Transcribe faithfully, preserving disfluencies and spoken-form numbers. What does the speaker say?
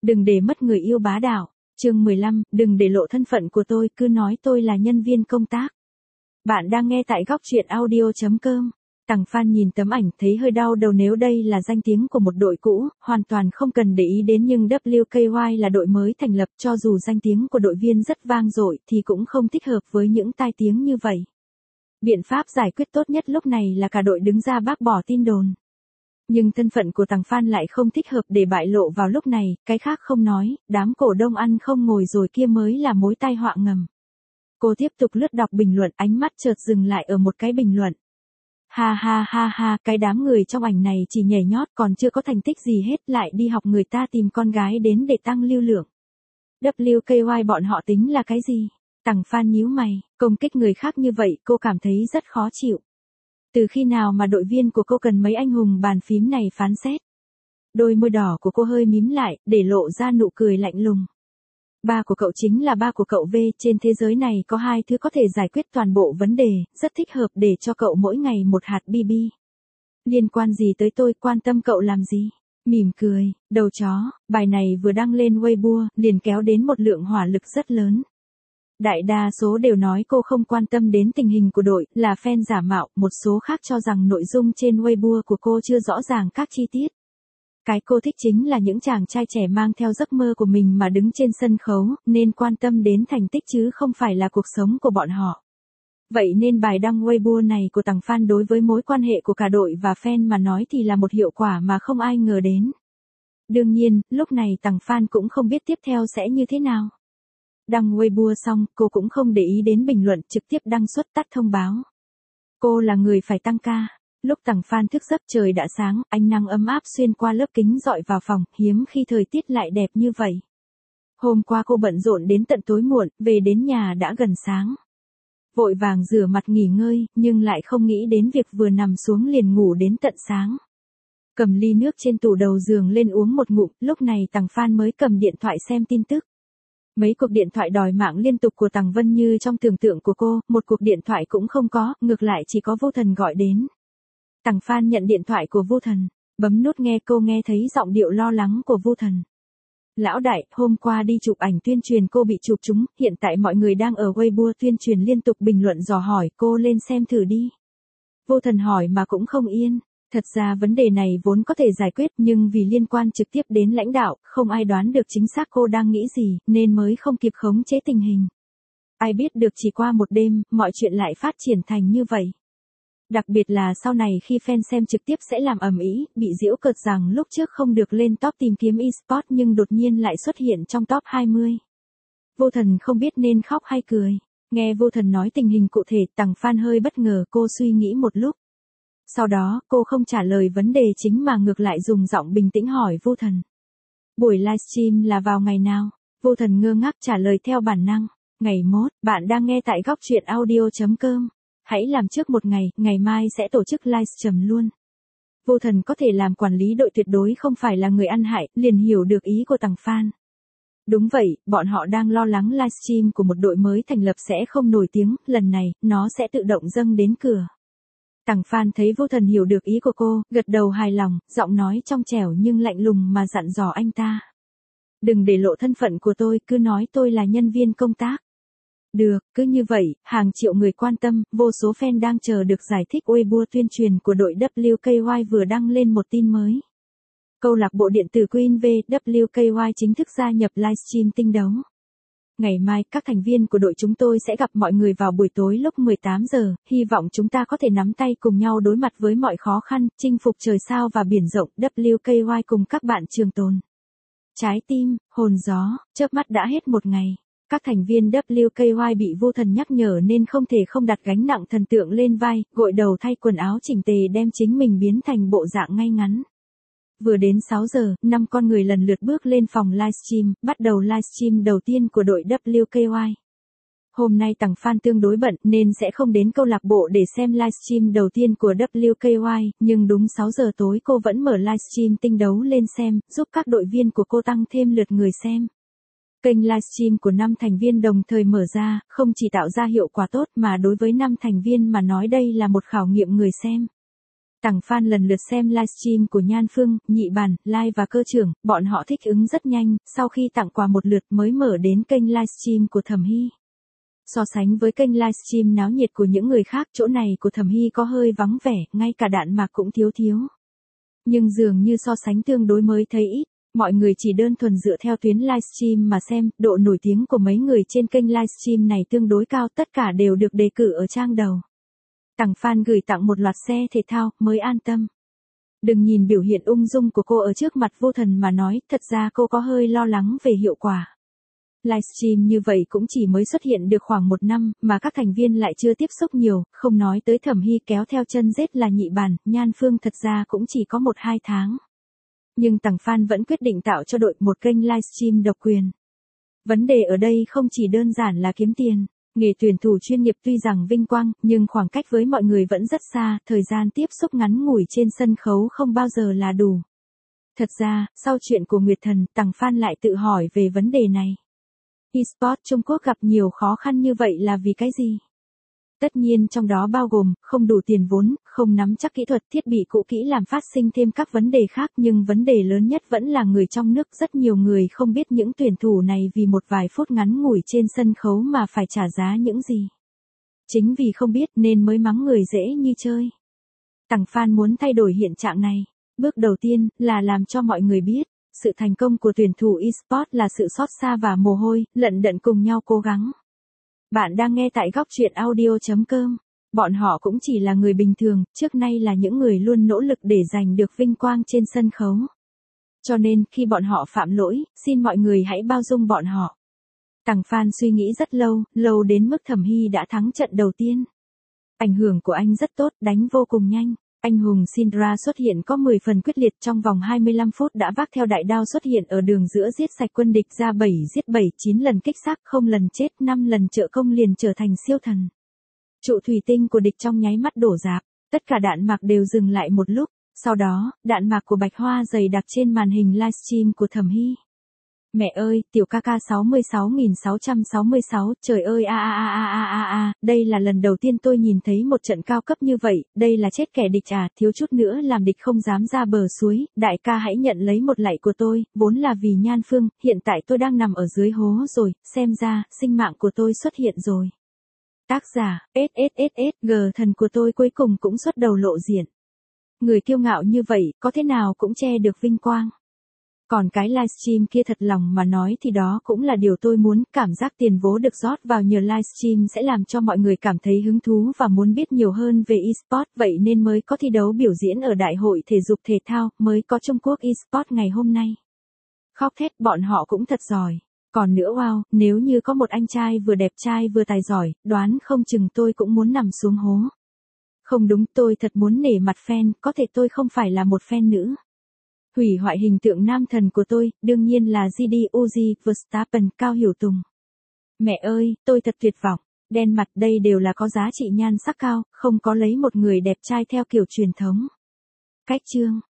Đừng để mất người yêu bá đạo. Chương mười lăm, đừng để lộ thân phận của tôi, cứ nói tôi là nhân viên công tác. Bạn đang nghe tại góc truyện audio chấm com. Tằng Phan nhìn tấm ảnh thấy hơi đau đầu, nếu đây là danh tiếng của một đội cũ, hoàn toàn không cần để ý đến, nhưng W K Y là đội mới thành lập, cho dù danh tiếng của đội viên rất vang dội thì cũng không thích hợp với những tai tiếng như vậy. Biện pháp giải quyết tốt nhất lúc này là cả đội đứng ra bác bỏ tin đồn. Nhưng thân phận của Tằng Phan lại không thích hợp để bại lộ vào lúc này, cái khác không nói, đám cổ đông ăn không ngồi rồi kia mới là mối tai họa ngầm. Cô tiếp tục lướt đọc bình luận, ánh mắt chợt dừng lại ở một cái bình luận. Ha ha ha ha, cái đám người trong ảnh này chỉ nhảy nhót còn chưa có thành tích gì hết, lại đi học người ta tìm con gái đến để tăng lưu lượng. W K Y bọn họ tính là cái gì? Tằng Phan nhíu mày, công kích người khác như vậy cô cảm thấy rất khó chịu. Từ khi nào mà đội viên của cô cần mấy anh hùng bàn phím này phán xét? Đôi môi đỏ của cô hơi mím lại, để lộ ra nụ cười lạnh lùng. Ba của cậu chính là ba của cậu V, trên thế giới này có hai thứ có thể giải quyết toàn bộ vấn đề, rất thích hợp để cho cậu mỗi ngày một hạt bê bê. Liên quan gì tới tôi, quan tâm cậu làm gì? Mỉm cười, đầu chó, bài này vừa đăng lên Weibo, liền kéo đến một lượng hỏa lực rất lớn. Đại đa số đều nói cô không quan tâm đến tình hình của đội, là fan giả mạo, một số khác cho rằng nội dung trên Weibo của cô chưa rõ ràng các chi tiết. Cái cô thích chính là những chàng trai trẻ mang theo giấc mơ của mình mà đứng trên sân khấu, nên quan tâm đến thành tích chứ không phải là cuộc sống của bọn họ. Vậy nên bài đăng Weibo này của Tằng Phan đối với mối quan hệ của cả đội và fan mà nói thì là một hiệu quả mà không ai ngờ đến. Đương nhiên, lúc này Tằng Phan cũng không biết tiếp theo sẽ như thế nào. Đăng Weibo xong, cô cũng không để ý đến bình luận, trực tiếp đăng xuất tắt thông báo. Cô là người phải tăng ca. Lúc Tằng Phan thức giấc trời đã sáng, ánh nắng ấm áp xuyên qua lớp kính dọi vào phòng, hiếm khi thời tiết lại đẹp như vậy. Hôm qua cô bận rộn đến tận tối muộn, về đến nhà đã gần sáng. Vội vàng rửa mặt nghỉ ngơi, nhưng lại không nghĩ đến việc vừa nằm xuống liền ngủ đến tận sáng. Cầm ly nước trên tủ đầu giường lên uống một ngụm, lúc này Tằng Phan mới cầm điện thoại xem tin tức. Mấy cuộc điện thoại đòi mạng liên tục của Tằng Vân như trong tưởng tượng của cô, một cuộc điện thoại cũng không có, ngược lại chỉ có Vô Thần gọi đến. Tằng Phan nhận điện thoại của Vô Thần, bấm nút nghe, cô nghe thấy giọng điệu lo lắng của Vô Thần. Lão đại, hôm qua đi chụp ảnh tuyên truyền cô bị chụp trúng, hiện tại mọi người đang ở Weibo tuyên truyền liên tục bình luận dò hỏi, cô lên xem thử đi. Vô Thần hỏi mà cũng không yên. Thật ra vấn đề này vốn có thể giải quyết, nhưng vì liên quan trực tiếp đến lãnh đạo, không ai đoán được chính xác cô đang nghĩ gì, nên mới không kịp khống chế tình hình. Ai biết được chỉ qua một đêm, mọi chuyện lại phát triển thành như vậy. Đặc biệt là sau này khi fan xem trực tiếp sẽ làm ầm ĩ, bị giễu cợt rằng lúc trước không được lên top tìm kiếm e-sport nhưng đột nhiên lại xuất hiện trong top hai mươi. Vô Thần không biết nên khóc hay cười. Nghe Vô Thần nói tình hình cụ thể, Tằng Phan hơi bất ngờ, cô suy nghĩ một lúc. Sau đó, cô không trả lời vấn đề chính mà ngược lại dùng giọng bình tĩnh hỏi Vô Thần. Buổi livestream là vào ngày nào? Vô Thần ngơ ngác trả lời theo bản năng. Ngày mốt, bạn đang nghe tại góc truyện audio chấm com. Hãy làm trước một ngày, ngày mai sẽ tổ chức livestream luôn. Vô Thần có thể làm quản lý đội tuyệt đối không phải là người ăn hại, liền hiểu được ý của Tằng Phan. Đúng vậy, bọn họ đang lo lắng livestream của một đội mới thành lập sẽ không nổi tiếng, lần này, nó sẽ tự động dâng đến cửa. Tằng Phan thấy Vô Thần hiểu được ý của cô, gật đầu hài lòng, giọng nói trong trẻo nhưng lạnh lùng mà dặn dò anh ta. Đừng để lộ thân phận của tôi, cứ nói tôi là nhân viên công tác. Được, cứ như vậy, hàng triệu người quan tâm, vô số fan đang chờ được giải thích. Weibo tuyên truyền của đội W K Y vừa đăng lên một tin mới. Câu lạc bộ điện tử Queen V, W K Y chính thức gia nhập livestream tinh đấu. Ngày mai, các thành viên của đội chúng tôi sẽ gặp mọi người vào buổi tối lúc mười tám giờ, hy vọng chúng ta có thể nắm tay cùng nhau đối mặt với mọi khó khăn, chinh phục trời sao và biển rộng. W K Y cùng các bạn trường tồn. Trái tim, hồn gió, chớp mắt đã hết một ngày. Các thành viên W K Y bị Vô Thần nhắc nhở nên không thể không đặt gánh nặng thần tượng lên vai, gội đầu thay quần áo chỉnh tề đem chính mình biến thành bộ dạng ngay ngắn. Vừa đến sáu giờ, năm con người lần lượt bước lên phòng livestream, bắt đầu livestream đầu tiên của đội W K Y. Hôm nay Tằng Phan tương đối bận nên sẽ không đến câu lạc bộ để xem livestream đầu tiên của W K Y, nhưng đúng sáu giờ tối cô vẫn mở livestream tinh đấu lên xem, giúp các đội viên của cô tăng thêm lượt người xem. Kênh livestream của năm thành viên đồng thời mở ra, không chỉ tạo ra hiệu quả tốt mà đối với năm thành viên mà nói đây là một khảo nghiệm người xem. Tằng fan lần lượt xem livestream của Nhan Phương, Nhị Bản, Lai và Cơ Trưởng, bọn họ thích ứng rất nhanh, sau khi tặng quà một lượt mới mở đến kênh livestream của Thẩm Hy. So sánh với kênh livestream náo nhiệt của những người khác, chỗ này của Thẩm Hy có hơi vắng vẻ, ngay cả đạn mạc cũng thiếu thiếu. Nhưng dường như so sánh tương đối mới thấy ít, mọi người chỉ đơn thuần dựa theo tuyến livestream mà xem, độ nổi tiếng của mấy người trên kênh livestream này tương đối cao, tất cả đều được đề cử ở trang đầu. Tằng fan gửi tặng một loạt xe thể thao, mới an tâm. Đừng nhìn biểu hiện ung dung của cô ở trước mặt vô thần mà nói, thật ra cô có hơi lo lắng về hiệu quả. Livestream như vậy cũng chỉ mới xuất hiện được khoảng một năm, mà các thành viên lại chưa tiếp xúc nhiều, không nói tới Thẩm Hy kéo theo chân rết là Nhị Bản, Nhan Phương thật ra cũng chỉ có một hai tháng. Nhưng Tằng fan vẫn quyết định tạo cho đội một kênh livestream độc quyền. Vấn đề ở đây không chỉ đơn giản là kiếm tiền. Nghề tuyển thủ chuyên nghiệp tuy rằng vinh quang, nhưng khoảng cách với mọi người vẫn rất xa, thời gian tiếp xúc ngắn ngủi trên sân khấu không bao giờ là đủ. Thật ra, sau chuyện của Nguyệt Thần, Tằng fan lại tự hỏi về vấn đề này. eSports Trung Quốc gặp nhiều khó khăn như vậy là vì cái gì? Tất nhiên trong đó bao gồm, không đủ tiền vốn, không nắm chắc kỹ thuật, thiết bị cũ kỹ làm phát sinh thêm các vấn đề khác, nhưng vấn đề lớn nhất vẫn là người trong nước. Rất nhiều người không biết những tuyển thủ này vì một vài phút ngắn ngủi trên sân khấu mà phải trả giá những gì. Chính vì không biết nên mới mắng người dễ như chơi. Tằng fan muốn thay đổi hiện trạng này. Bước đầu tiên là làm cho mọi người biết, sự thành công của tuyển thủ eSports là sự xót xa và mồ hôi, lận đận cùng nhau cố gắng. Bạn đang nghe tại góc truyện audio chấm com. Bọn họ cũng chỉ là người bình thường, trước nay là những người luôn nỗ lực để giành được vinh quang trên sân khấu. Cho nên, khi bọn họ phạm lỗi, xin mọi người hãy bao dung bọn họ. Tằng fan suy nghĩ rất lâu, lâu đến mức Thẩm Hy đã thắng trận đầu tiên. Ảnh hưởng của anh rất tốt, đánh vô cùng nhanh. Anh hùng Syndra xuất hiện có mười phần quyết liệt, trong vòng hai mươi lăm phút đã vác theo đại đao xuất hiện ở đường giữa giết sạch quân địch ra bảy giết bảy, chín lần kích xác, không lần chết, năm lần trợ công liền trở thành siêu thần. Trụ thủy tinh của địch trong nháy mắt đổ rạp, tất cả đạn mạc đều dừng lại một lúc, sau đó, đạn mạc của Bạch Hoa dày đặc trên màn hình livestream của Thẩm Hy. Mẹ ơi, tiểu ca ca sáu mươi sáu nghìn sáu trăm sáu mươi sáu, trời ơi a a a a a a a, đây là lần đầu tiên tôi nhìn thấy một trận cao cấp như vậy, đây là chết kẻ địch à, thiếu chút nữa làm địch không dám ra bờ suối, đại ca hãy nhận lấy một lạy của tôi, vốn là vì Nhan Phương, hiện tại tôi đang nằm ở dưới hố rồi, xem ra, sinh mạng của tôi xuất hiện rồi. Tác giả, ét ét ét ét, G thần của tôi cuối cùng cũng xuất đầu lộ diện. Người kiêu ngạo như vậy, có thế nào cũng che được vinh quang. Còn cái livestream kia thật lòng mà nói thì đó cũng là điều tôi muốn, cảm giác tiền vố được rót vào nhờ livestream sẽ làm cho mọi người cảm thấy hứng thú và muốn biết nhiều hơn về eSports, vậy nên mới có thi đấu biểu diễn ở Đại hội Thể dục Thể thao, mới có Trung Quốc eSports ngày hôm nay. Khóc thét, bọn họ cũng thật giỏi. Còn nữa wow, nếu như có một anh trai vừa đẹp trai vừa tài giỏi, đoán không chừng tôi cũng muốn nằm xuống hố. Không đúng, tôi thật muốn nể mặt fan, có thể tôi không phải là một fan nữ. Hủy hoại hình tượng nam thần của tôi, đương nhiên là giê đê Uzi Verstappen, Cao Hiểu Tùng. Mẹ ơi, tôi thật tuyệt vọng, đen mặt đây đều là có giá trị nhan sắc cao, không có lấy một người đẹp trai theo kiểu truyền thống. Cách chương